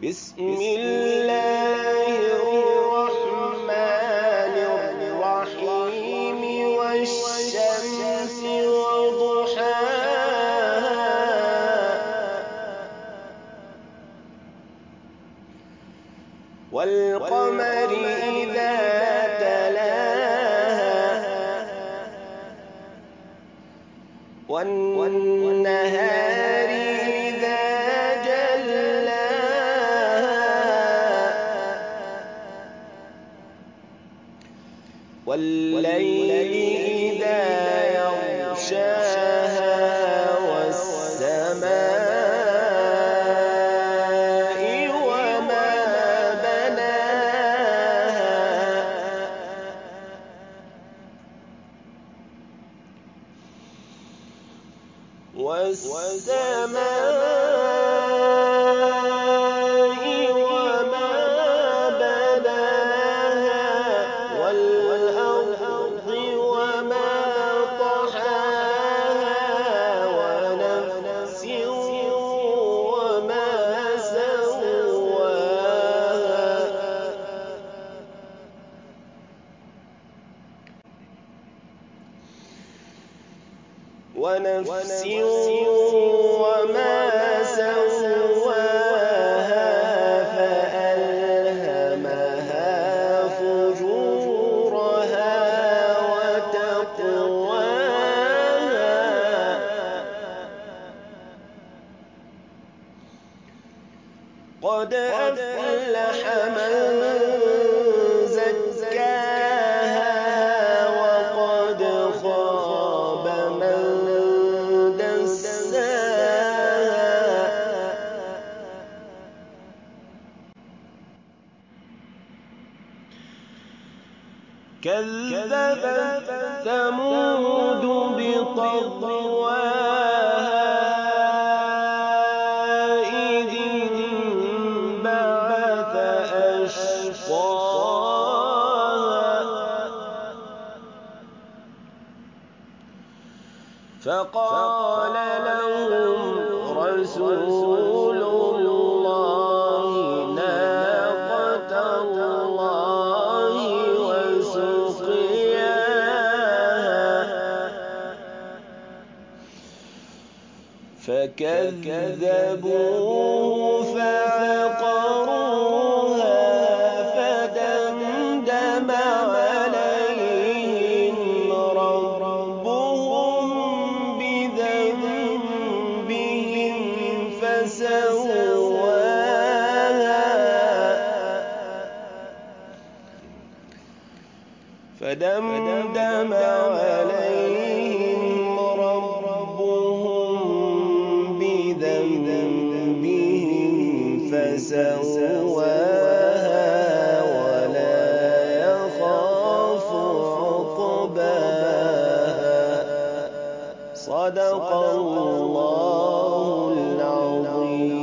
بسم الله الرحمن الرحيم والشمس وضحاها والقمر إذا تلاها والنهار إذا والليل إذا يغشاها والسماء وما بناها والأرض وما طحاها ونفس وما سواها فألهمها فجورها وتقواها قد أفلح من زكاها وقد خاب من دساها كذبت ثمود بطغواها إذ انبعث أشقاها فقال لهم رسول الله ناقة الله وسقياها فكذبوه فعقروها فدمدم عليهم ربهم بذنبهم فسواها فدمدم عليهم ربهم بذنبهم فسواها ولا يخاف عقباها صدق الله العظيم.